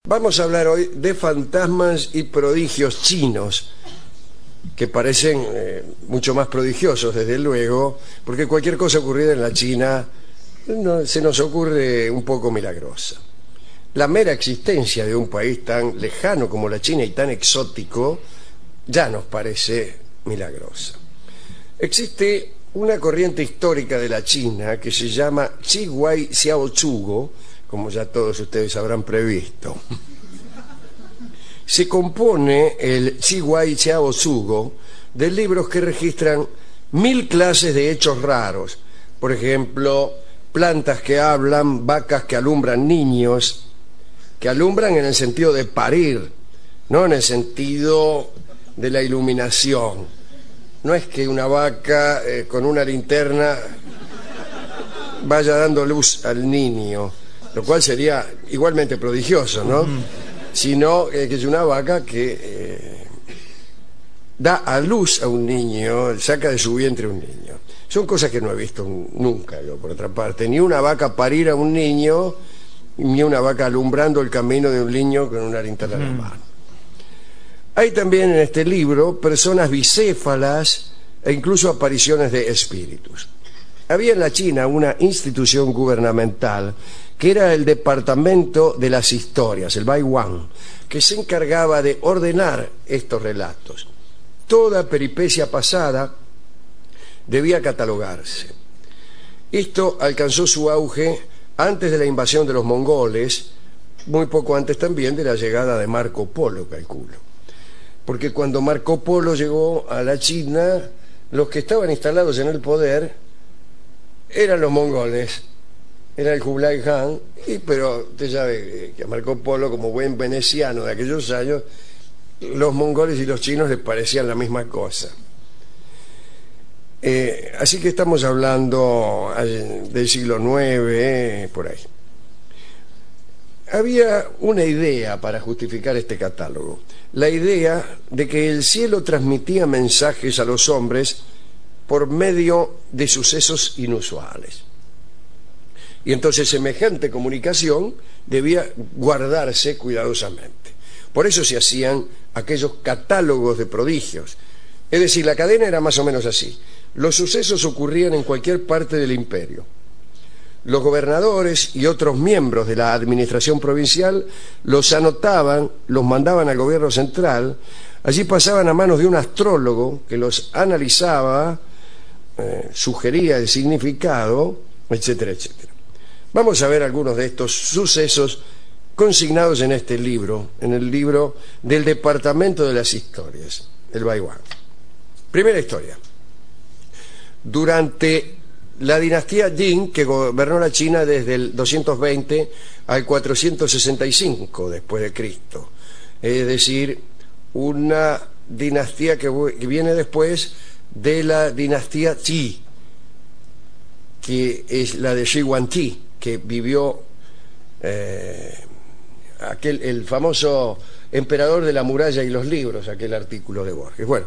Vamos a hablar hoy de fantasmas y prodigios chinos, que parecen mucho más prodigiosos, desde luego, porque cualquier cosa ocurrida en la China se nos ocurre un poco milagrosa. La mera existencia de un país tan lejano como la China y tan exótico ya nos parece milagrosa. Existe una corriente histórica de la China que se llama Qiguai Xiaochugo, como ya todos ustedes habrán previsto. Se compone el Qiguai Xiaochugo de libros que registran 1000 clases de hechos raros. Por ejemplo, plantas que hablan, vacas que alumbran niños, que alumbran en el sentido de parir, no en el sentido de la iluminación. No es que una vaca con una linterna vaya dando luz al niño, lo cual sería igualmente prodigioso, ¿no? Sino que es una vaca que da a luz a un niño, saca de su vientre un niño. Son cosas que no he visto nunca yo, por otra parte. Ni una vaca parir a un niño, ni una vaca alumbrando el camino de un niño con una linterna en la mano. Hay también en este libro personas bicéfalas e incluso apariciones de espíritus. Había en la China una institución gubernamental que era el Departamento de las Historias, el Baiwan, que se encargaba de ordenar estos relatos. Toda peripecia pasada debía catalogarse. Esto alcanzó su auge antes de la invasión de los mongoles, muy poco antes también de la llegada de Marco Polo, calculo. Porque cuando Marco Polo llegó a la China, los que estaban instalados en el poder eran los mongoles. Era el Kublai Khan, pero usted sabe que a Marco Polo, como buen veneciano de aquellos años, los mongoles y los chinos les parecían la misma cosa. Así que estamos hablando del siglo IX, por ahí. Había una idea para justificar este catálogo, la idea de que el cielo transmitía mensajes a los hombres por medio de sucesos inusuales. Y entonces semejante comunicación debía guardarse cuidadosamente. Por eso se hacían aquellos catálogos de prodigios. Es decir, la cadena era más o menos así. Los sucesos ocurrían en cualquier parte del imperio. Los gobernadores y otros miembros de la administración provincial los anotaban, los mandaban al gobierno central. Allí pasaban a manos de un astrólogo que los analizaba, sugería el significado, etcétera, etcétera. Vamos a ver algunos de estos sucesos consignados en este libro, en el libro del Departamento de las Historias, el Baiwan. Primera historia. Durante la dinastía Jin, que gobernó la China desde el 220 al 465 después de Cristo, es decir, una dinastía que viene después de la dinastía Qi, que es la de Shi Huangdi, que vivió el famoso emperador de la muralla y los libros, aquel artículo de Borges. Bueno,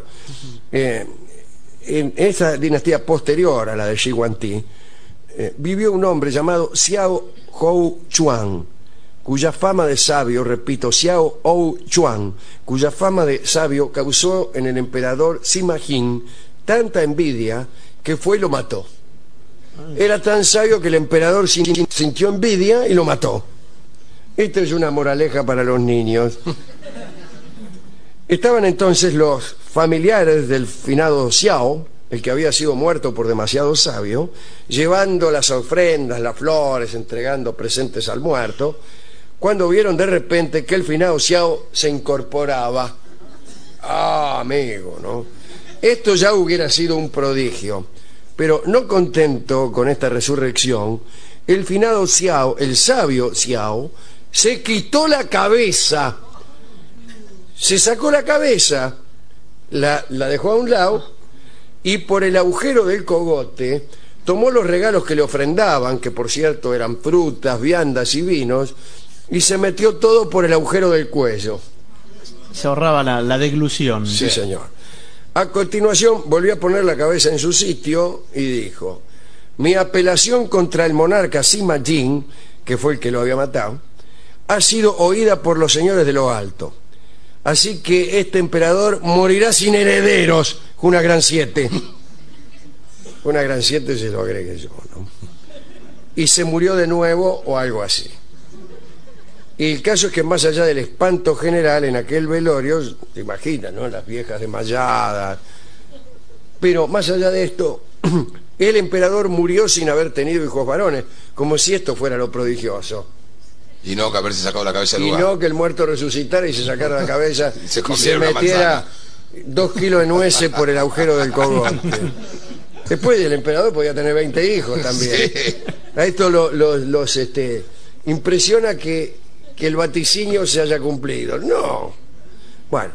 en esa dinastía posterior a la de Shi Huangdi vivió un hombre llamado Xiao Hou Chuan, cuya fama de sabio, repito, Xiao Hou Chuan, cuya fama de sabio causó en el emperador Sima Jin tanta envidia que fue y lo mató. Era tan sabio que el emperador sintió envidia y lo mató. Esto es una moraleja para los niños. Estaban entonces los familiares del finado Xiao, el que había sido muerto por demasiado sabio, llevando las ofrendas, las flores, entregando presentes al muerto, cuando vieron de repente que el finado Xiao se incorporaba. Ah, amigo, ¿no? Esto ya hubiera sido un prodigio. Pero no contento con esta resurrección, el finado Xiao, el sabio Xiao, se quitó la cabeza, se sacó la cabeza, la dejó a un lado y por el agujero del cogote tomó los regalos que le ofrendaban, que por cierto eran frutas, viandas y vinos, y se metió todo por el agujero del cuello. Se ahorraba la deglución. Sí, señor. A continuación volvió a poner la cabeza en su sitio y dijo: mi apelación contra el monarca Sima Jin, que fue el que lo había matado, ha sido oída por los señores de lo alto. Así que este emperador morirá sin herederos. Una gran 7. Una gran 7 se lo agregué yo, ¿no? Y se murió de nuevo o algo así. Y el caso es que más allá del espanto general en aquel velorio, te imaginas, ¿no? Las viejas desmayadas. Pero más allá de esto, el emperador murió sin haber tenido hijos varones, como si esto fuera lo prodigioso. Y no que haberse sacado la cabeza del Y lugar. no que el muerto resucitara y se sacara la cabeza Y se y se comiera una metiera 2 kilos de nueces por el agujero del cogote. Después el emperador podía tener 20 hijos también. Sí. A esto los impresiona que el vaticinio se haya cumplido. No. Bueno,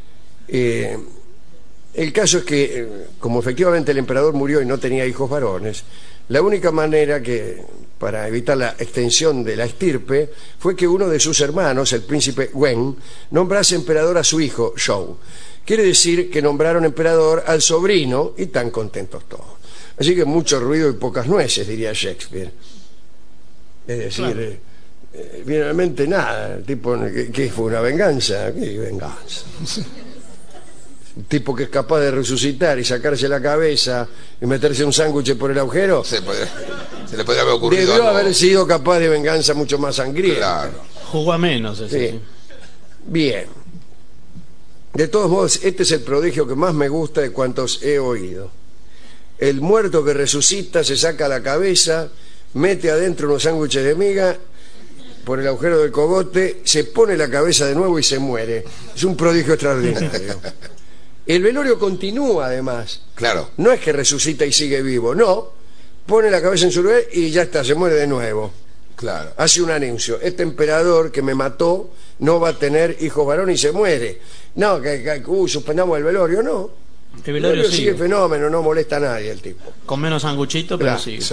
el caso es que, como efectivamente el emperador murió y no tenía hijos varones, la única manera para evitar la extensión de la estirpe fue que uno de sus hermanos, el príncipe Wen, nombrase emperador a su hijo, Shou. Quiere decir que nombraron emperador al sobrino y tan contentos todos. Así que mucho ruido y pocas nueces, diría Shakespeare. Es decir, finalmente nada. El tipo, ¿qué fue? ¿Una venganza? ¿Qué venganza? Un tipo que es capaz de resucitar y sacarse la cabeza y meterse un sándwich por el agujero, Se le podría haber ocurrido debió algo. haber sido capaz de venganza mucho más sangrienta. Claro. Jugó a menos ese. Sí. Bien. De todos modos, este es el prodigio que más me gusta de cuantos he oído. El muerto que resucita se saca la cabeza, mete adentro unos sándwiches de miga por el agujero del cogote, se pone la cabeza de nuevo y se muere. Es un prodigio extraordinario. El velorio continúa, además. Claro. No es que resucita y sigue vivo, no. Pone la cabeza en su lugar y ya está, se muere de nuevo. Claro. Hace un anuncio: este emperador que me mató no va a tener hijos varones y se muere. No, suspendamos el velorio, no. El velorio sigue sigue. fenómeno, no molesta a nadie el tipo. Con menos sanguchito, pero Claro. sigue. Sí.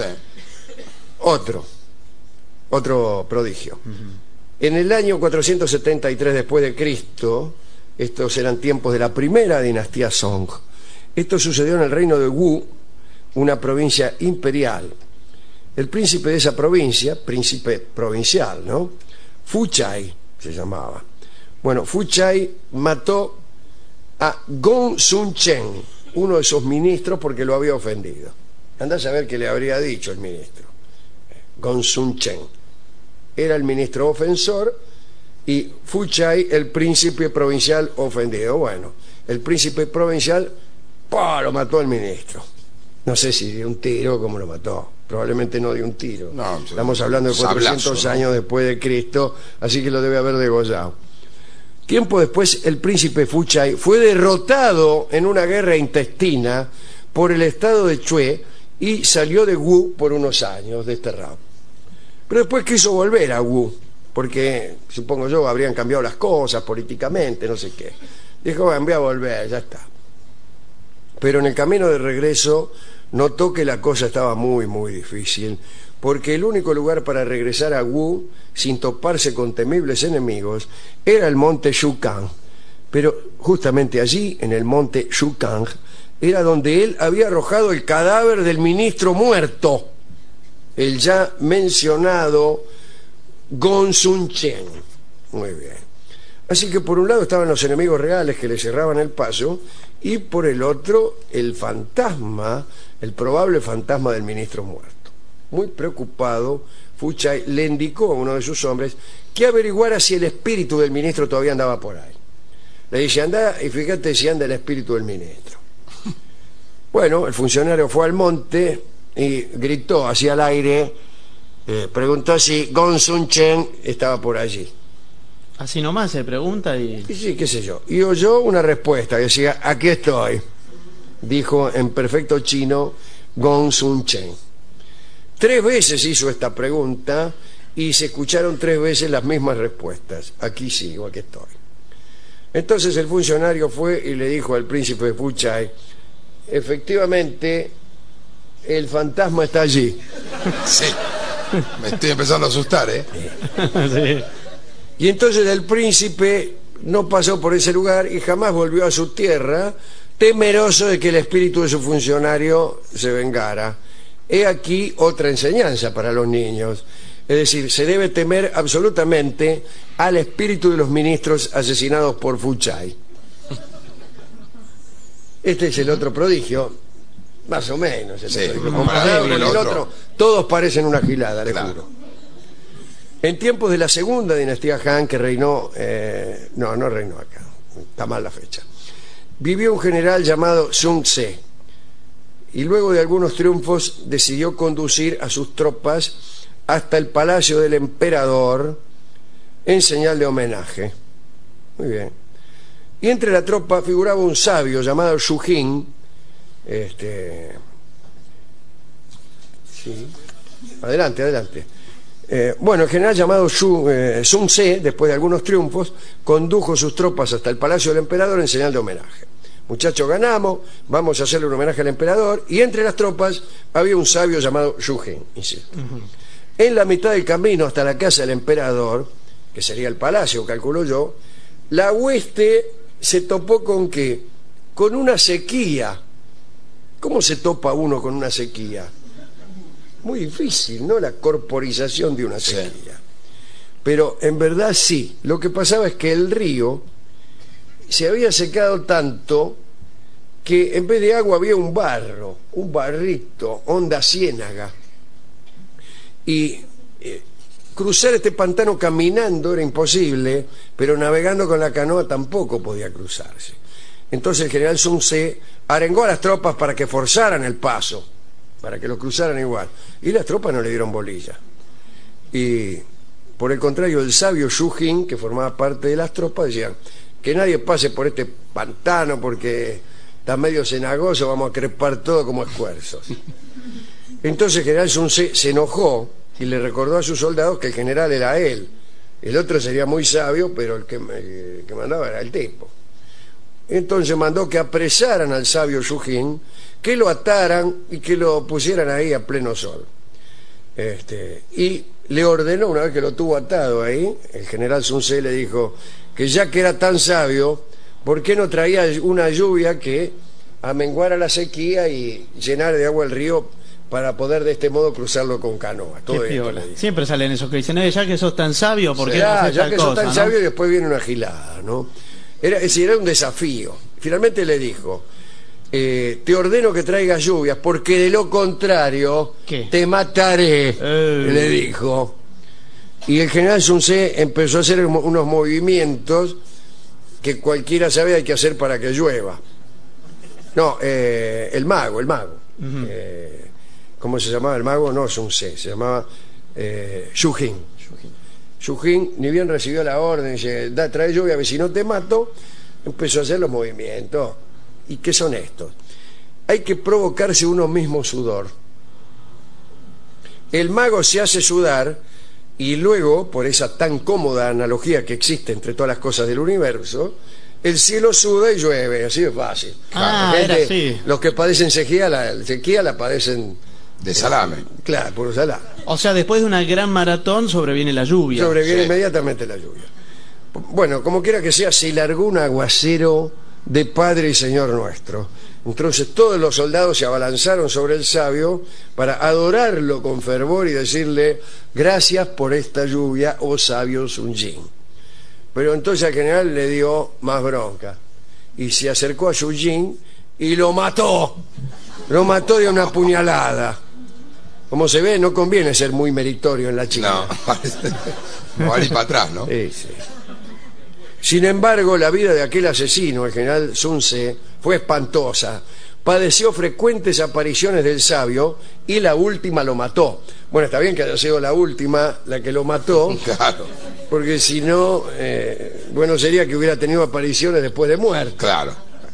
Otro prodigio. En el año 473 después de Cristo, estos eran tiempos de la primera dinastía Song. Esto sucedió en el reino de Wu, una provincia imperial. El príncipe de esa provincia, príncipe provincial, ¿no? Fu Chai se llamaba. Bueno, Fu Chai mató a Gong Sun Chen, uno de sus ministros, porque lo había ofendido. Andá a saber qué le habría dicho el ministro. Gong Sun Chen era el ministro ofensor y Fu Chai el príncipe provincial ofendido. Bueno, el príncipe provincial lo mató al ministro. No sé si dio un tiro, como lo mató. Probablemente no dio un tiro. No, estamos hablando de 400 sablazo, ¿no? años después de Cristo, así que lo debe haber degollado. Tiempo después, el príncipe Fu Chai fue derrotado en una guerra intestina por el estado de Chue y salió de Wu por unos años, desterrado. Pero después quiso volver a Wu, porque, supongo yo, habrían cambiado las cosas políticamente, no sé qué. Dijo, bueno, voy a volver, ya está. Pero en el camino de regreso notó que la cosa estaba muy, muy difícil, porque el único lugar para regresar a Wu sin toparse con temibles enemigos era el monte Shukang. Pero justamente allí, en el monte Shukang, era donde él había arrojado el cadáver del ministro muerto, el ya mencionado Gong Sun Chen. Muy bien. Así que por un lado estaban los enemigos reales que le cerraban el paso, y por el otro el fantasma, el probable fantasma del ministro muerto. Muy preocupado, Fu Chai le indicó a uno de sus hombres que averiguara si el espíritu del ministro todavía andaba por ahí. Le dice, anda y fíjate si anda el espíritu del ministro. Bueno, el funcionario fue al monte y gritó hacia el aire, preguntó si Gong Sun Chen estaba por allí. Así nomás se pregunta y... Y sí, qué sé yo. Y oyó una respuesta que decía, aquí estoy, dijo en perfecto chino Gong Sun Chen. 3 veces hizo esta pregunta y se escucharon 3 veces las mismas respuestas. Aquí sigo, aquí estoy. Entonces el funcionario fue y le dijo al príncipe de Fu Chai, efectivamente, el fantasma está allí. Sí. Me estoy empezando a asustar, ¿eh? Sí. Y entonces el príncipe no pasó por ese lugar y jamás volvió a su tierra, temeroso de que el espíritu de su funcionario se vengara. He aquí otra enseñanza para los niños. Es decir, se debe temer absolutamente al espíritu de los ministros asesinados por Fuchai. Este es el otro prodigio, más o menos. Sí, Comparado con el el otro. otro, todos parecen una gilada, le Claro. juro. En tiempos de la segunda dinastía Han, que reinó... no reinó acá, está mal la fecha. Vivió un general llamado Sun Ce, y luego de algunos triunfos decidió conducir a sus tropas hasta el palacio del emperador en señal de homenaje. Muy bien. Y entre la tropa figuraba un sabio llamado Xu Jing. Sí. Adelante. Bueno, el general llamado Sun Ce, después de algunos triunfos, condujo sus tropas hasta el palacio del emperador en señal de homenaje. Muchachos, ganamos, vamos a hacerle un homenaje al emperador, y entre las tropas había un sabio llamado Xu Jing, insisto. En la mitad del camino hasta la casa del emperador, que sería el palacio, calculo yo, la hueste se topó ¿con qué? Con una sequía. ¿Cómo se topa uno con una sequía? Muy difícil, ¿no? La corporización de una sequía. Sí. Pero en verdad sí. Lo que pasaba es que el río se había secado tanto que en vez de agua había un barro, un barrito, onda ciénaga. Y cruzar este pantano caminando era imposible, pero navegando con la canoa tampoco podía cruzarse. Entonces el general Sun Ce arengó a las tropas para que forzaran el paso, para que lo cruzaran igual. Y las tropas no le dieron bolilla. Y por el contrario, el sabio Xu Jing, que formaba parte de las tropas, decía que nadie pase por este pantano porque está medio cenagoso, vamos a crepar todo como esfuerzos. Entonces el general Sun Ce se enojó y le recordó a sus soldados que el general era él. El otro sería muy sabio, pero el que mandaba era el tipo. Entonces mandó que apresaran al sabio Xu Jing, que lo ataran y que lo pusieran ahí a pleno sol. Y le ordenó, una vez que lo tuvo atado ahí, el general Sun Ce le dijo que ya que era tan sabio, ¿por qué no traía una lluvia que amenguara la sequía y llenar de agua el río para poder de este modo cruzarlo con canoa? Todo esto le dijo. Siempre salen esos que dicen, ya que sos tan sabio, ¿por qué Sí, no haces ya tal que cosa, sos tan ¿no? sabio, y después viene una gilada, ¿no? Es decir, era un desafío. Finalmente le dijo, te ordeno que traigas lluvias, porque de lo contrario ¿Qué? te mataré, le dijo. Y el general Sun Ce empezó a hacer unos movimientos que cualquiera sabe hay que hacer para que llueva. No, el mago. ¿Cómo se llamaba el mago? No, Sun Ce, se llamaba Xu Jing. Xu Jing, ni bien recibió la orden, dice, trae lluvia, a ver si no te mato, empezó a hacer los movimientos. ¿Y qué son estos? Hay que provocarse uno mismo sudor. El mago se hace sudar y luego, por esa tan cómoda analogía que existe entre todas las cosas del universo, el cielo suda y llueve, así de fácil. Era así. Los que padecen sequía la padecen de salame. Claro, puro salame. O sea, después de una gran maratón sobreviene la lluvia. Sobreviene Sí. inmediatamente la lluvia. Bueno, como quiera que sea, se largó un aguacero de Padre y Señor nuestro. Entonces todos los soldados se abalanzaron sobre el sabio para adorarlo con fervor y decirle, gracias por esta lluvia, oh sabio Sun Jing. Pero entonces al general le dio más bronca y se acercó a Xu Jing y lo mató. Lo mató de una puñalada. Como se ve, no conviene ser muy meritorio en la China. No, va a ir para atrás, ¿no? Sí, sí. Sin embargo, la vida de aquel asesino, el general Sun Ce, fue espantosa. Padeció frecuentes apariciones del sabio y la última lo mató. Bueno, está bien que haya sido la última la que lo mató, Claro, porque si no, bueno sería que hubiera tenido apariciones después de muerto. claro.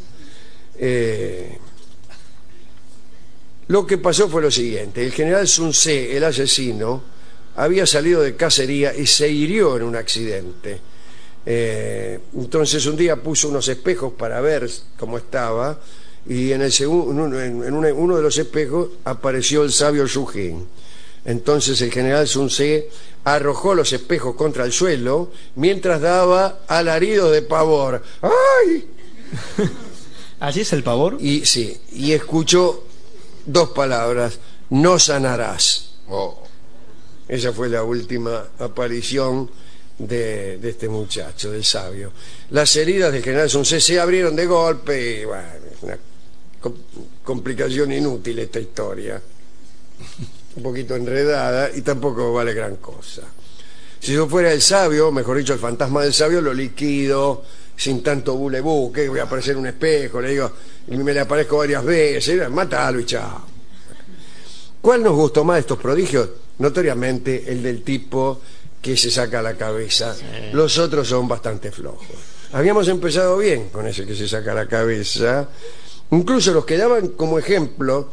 Lo que pasó fue lo siguiente: el general Sun Ce, el asesino, había salido de cacería y se hirió en un accidente. Entonces un día puso unos espejos para ver cómo estaba, y en uno de los espejos apareció el sabio Xu Jing. Entonces el general Sun Ce arrojó los espejos contra el suelo mientras daba alaridos de pavor. ¡Ay! ¿Allí es el pavor? Y escuchó dos palabras: no sanarás. Oh, Esa fue la última aparición de este muchacho, del sabio. Las heridas del general Sun Ce se abrieron de golpe y bueno, es una complicación inútil esta historia. Un poquito enredada y tampoco vale gran cosa. Si yo fuera el sabio, mejor dicho, el fantasma del sabio, lo liquido sin tanto bulebú, que voy a aparecer en un espejo, le digo, y me le aparezco varias veces, mátalo y chao. ¿Cuál nos gustó más de estos prodigios? Notoriamente el del tipo que se saca la cabeza. Sí. Los otros son bastante flojos. Habíamos empezado bien con ese que se saca la cabeza. Incluso los que daban como ejemplo,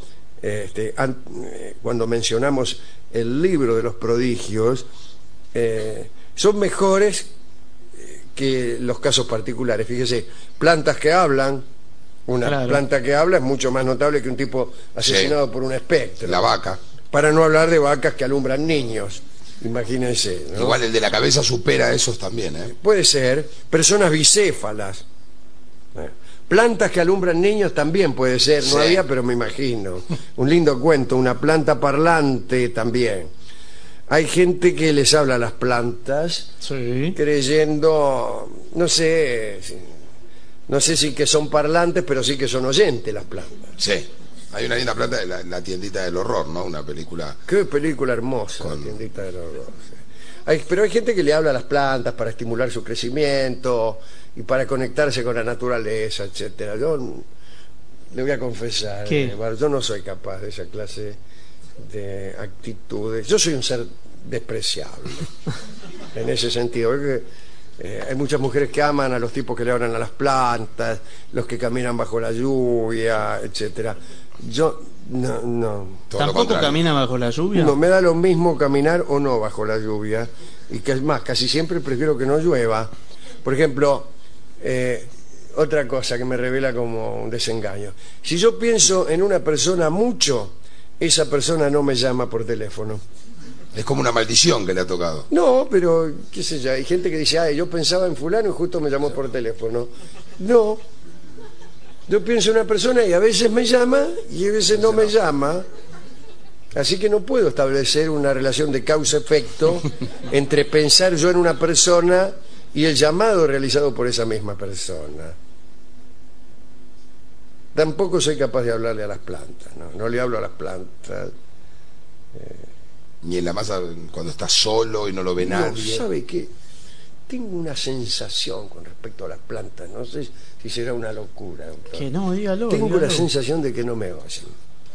cuando mencionamos el libro de los prodigios, son mejores que los casos particulares. Fíjese, plantas que hablan, una planta que habla es mucho más notable que un tipo asesinado por un espectro. La vaca. Para no hablar de vacas que alumbran niños, imagínense, ¿no? Igual el de la cabeza supera a esos también, ¿eh? Puede ser. Personas bicéfalas. Plantas que alumbran niños también puede ser. No había, pero me imagino. Un lindo cuento, una planta parlante también. Hay gente que les habla a las plantas, creyendo, no sé si que son parlantes, pero sí que son oyentes las plantas. Sí. Hay una linda planta, la tiendita del horror, ¿no? Una película... Qué película hermosa, La tiendita del horror. Sí. Pero hay gente que le habla a las plantas para estimular su crecimiento y para conectarse con la naturaleza, etcétera. Yo le voy a confesar, yo no soy capaz de esa clase de actitudes. Yo soy un ser despreciable en ese sentido, porque hay muchas mujeres que aman a los tipos que le hablan a las plantas, los que caminan bajo la lluvia, etcétera. Yo no. ¿Tampoco camina bajo la lluvia? No, me da lo mismo caminar o no bajo la lluvia. Y que es más, casi siempre prefiero que no llueva. Por ejemplo, otra cosa que me revela como un desengaño. Si yo pienso en una persona mucho, esa persona no me llama por teléfono. Es como una maldición que le ha tocado. No, pero qué sé yo, hay gente que dice, ay, yo pensaba en fulano y justo me llamó por teléfono. No. Yo pienso en una persona y a veces me llama y a veces no me llama. Así que no puedo establecer una relación de causa-efecto entre pensar yo en una persona y el llamado realizado por esa misma persona. Tampoco soy capaz de hablarle a las plantas, no le hablo a las plantas. Ni en la masa cuando está solo y no lo ve nadie. ¿Sabe qué? Tengo una sensación con respecto a las plantas, no sé si será una locura. Que no, dígalo. Tengo la sensación de que no me oyen.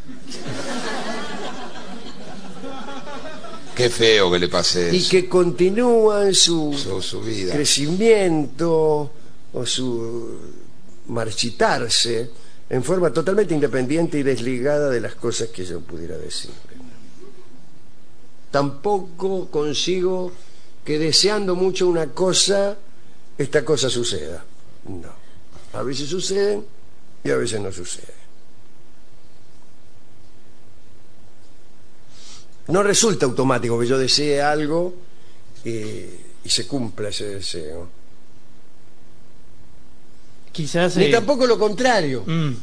Qué feo que le pase eso. Y que continúan su vida, crecimiento o su marchitarse en forma totalmente independiente y desligada de las cosas que yo pudiera decir. Tampoco consigo que deseando mucho una cosa, esta cosa suceda. No. A veces suceden y a veces no suceden. No resulta automático que yo desee algo y se cumpla ese deseo. Quizás... Ni tampoco lo contrario.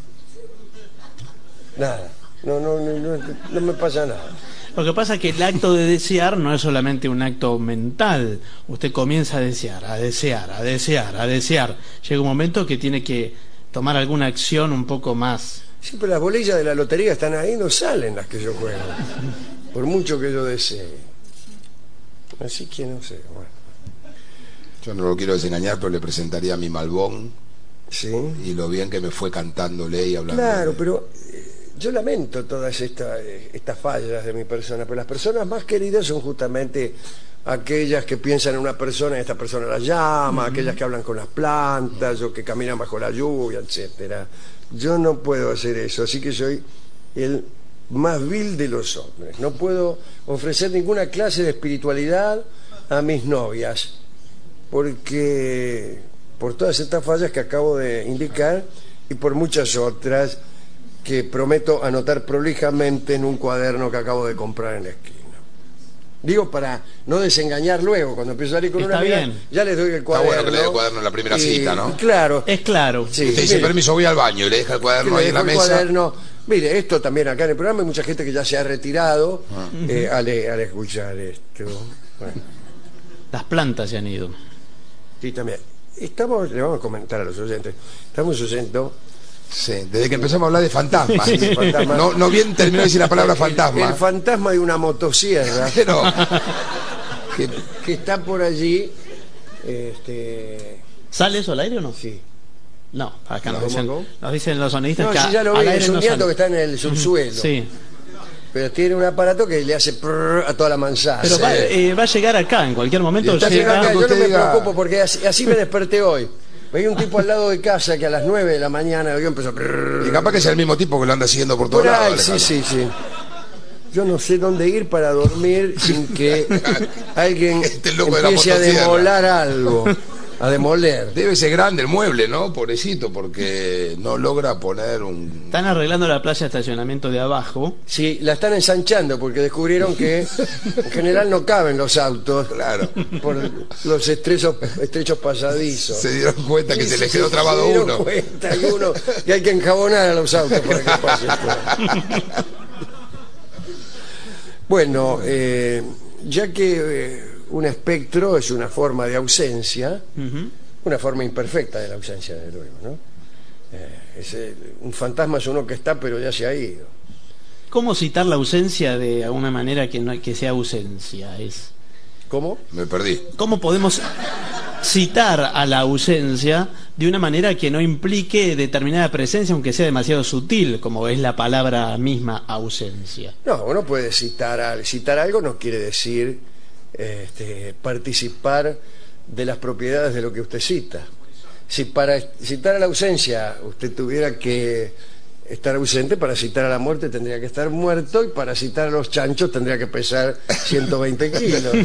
Nada. No me pasa nada. Lo que pasa es que el acto de desear no es solamente un acto mental. Usted comienza a desear, a desear, a desear, a desear. Llega un momento que tiene que tomar alguna acción un poco más. Sí, pero las bolillas de la lotería están ahí, no salen las que yo juego. Por mucho que yo desee. Así que no sé, bueno. Yo no lo quiero desengañar, pero le presentaría a mi Malbón. Sí. Y lo bien que me fue cantándole y hablando. Claro, pero... yo lamento todas estas fallas de mi persona, pero las personas más queridas son justamente aquellas que piensan en una persona y esta persona la llama, aquellas que hablan con las plantas o que caminan bajo la lluvia, etcétera. Yo no puedo hacer eso, así que soy el más vil de los hombres. No puedo ofrecer ninguna clase de espiritualidad a mis novias, porque por todas estas fallas que acabo de indicar y por muchas otras que prometo anotar prolijamente en un cuaderno que acabo de comprar en la esquina. Digo, para no desengañar luego, cuando empiezo a salir con Está una amiga, bien. ya les doy el Está cuaderno. bueno que le dé el cuaderno en la primera cita, ¿no? Claro. Es claro. Sí, Usted dice, mire, permiso, voy al baño y le deja el cuaderno ahí le en la dejo el mesa. cuaderno. Mire, esto también acá en el programa hay mucha gente que ya se ha retirado al escuchar esto. Bueno, Las plantas se han ido. sí, también. Le vamos a comentar a los oyentes. Estamos oyendo Sí, desde que empezamos a hablar de fantasmas. fantasmas. No bien terminó de decir la palabra fantasma. El fantasma de una motosierra Pero, que está por allí. ¿Sale eso al aire o no? Sí. No, acá No, nos dicen los sonoristas No, que sí, ya lo al vi, aire es un no nieto sale. que está en el subsuelo. Sí, Pero tiene un aparato que le hace prrr a toda la manzana. pero va a llegar acá en cualquier momento. Y está llega- llegando- Yo no usted me diga- preocupo porque así me desperté hoy. Hay un tipo al lado de casa que a las 9 de la mañana yo empezó y capaz que sea el mismo tipo que lo anda siguiendo por todos por lados. ahí, sí, Alejandro. sí, sí. Yo no sé dónde ir para dormir sin que alguien Este loco de la empiece a motosierra. demoler algo. A demoler. Debe ser grande el mueble, ¿no? Pobrecito, porque no logra poner un... Están arreglando la plaza de estacionamiento de abajo. Sí, la están ensanchando porque descubrieron que en general no caben los autos. Claro. Por los estrechos pasadizos. Se dieron cuenta que Sí, se les sí, quedó sí, trabado se dieron uno. cuenta que hay que enjabonar a los autos para que pase esto. Bueno, ya que un espectro es una forma de ausencia, una forma imperfecta de la ausencia, desde luego, ¿no? Un fantasma es uno que está pero ya se ha ido. ¿Cómo citar la ausencia de alguna manera que sea ausencia? ¿Cómo? Me perdí. ¿Cómo podemos citar a la ausencia de una manera que no implique determinada presencia, aunque sea demasiado sutil, como es la palabra misma ausencia? No, uno puede citar algo no quiere decir participar de las propiedades de lo que usted cita. Si para citar a la ausencia usted tuviera que estar ausente, para citar a la muerte tendría que estar muerto, y para citar a los chanchos tendría que pesar 120 kilos.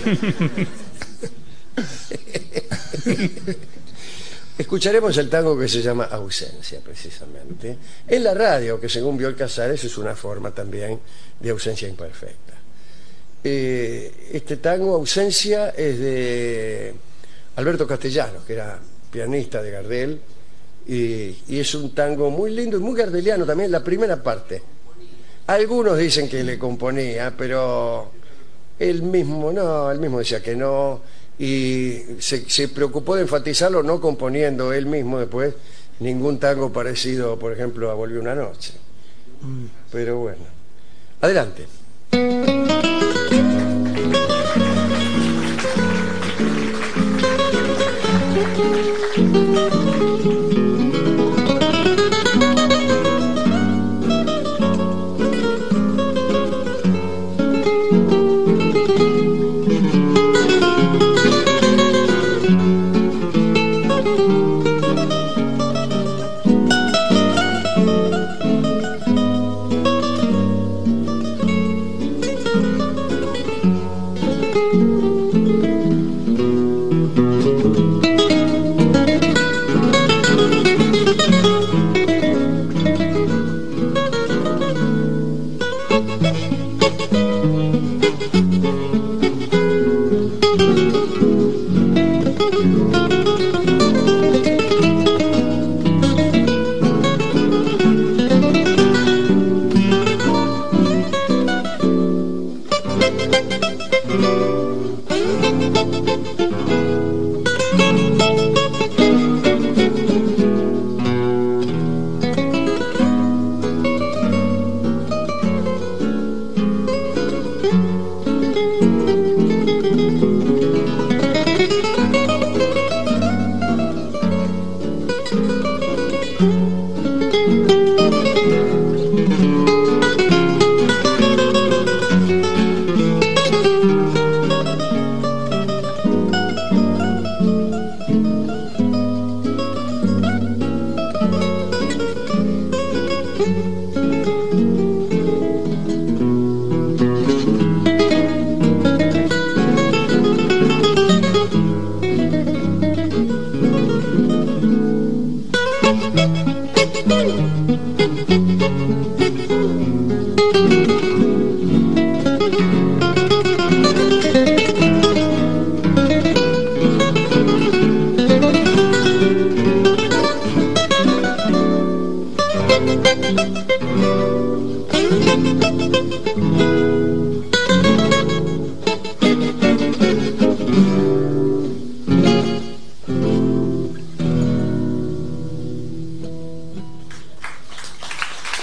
Escucharemos el tango que se llama Ausencia, precisamente, en la radio, que según Bioy Casares es una forma también de ausencia imperfecta. Este tango, Ausencia, es de Alberto Castellanos, que era pianista de Gardel, y es un tango muy lindo y muy gardeliano también, la primera parte. Algunos dicen que le componía, pero él mismo decía que no, y se preocupó de enfatizarlo no componiendo él mismo después ningún tango parecido, por ejemplo, a Volvió una noche. Pero bueno, adelante.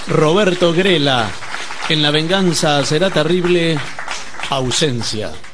Roberto Grela, en La venganza será terrible, ausencia.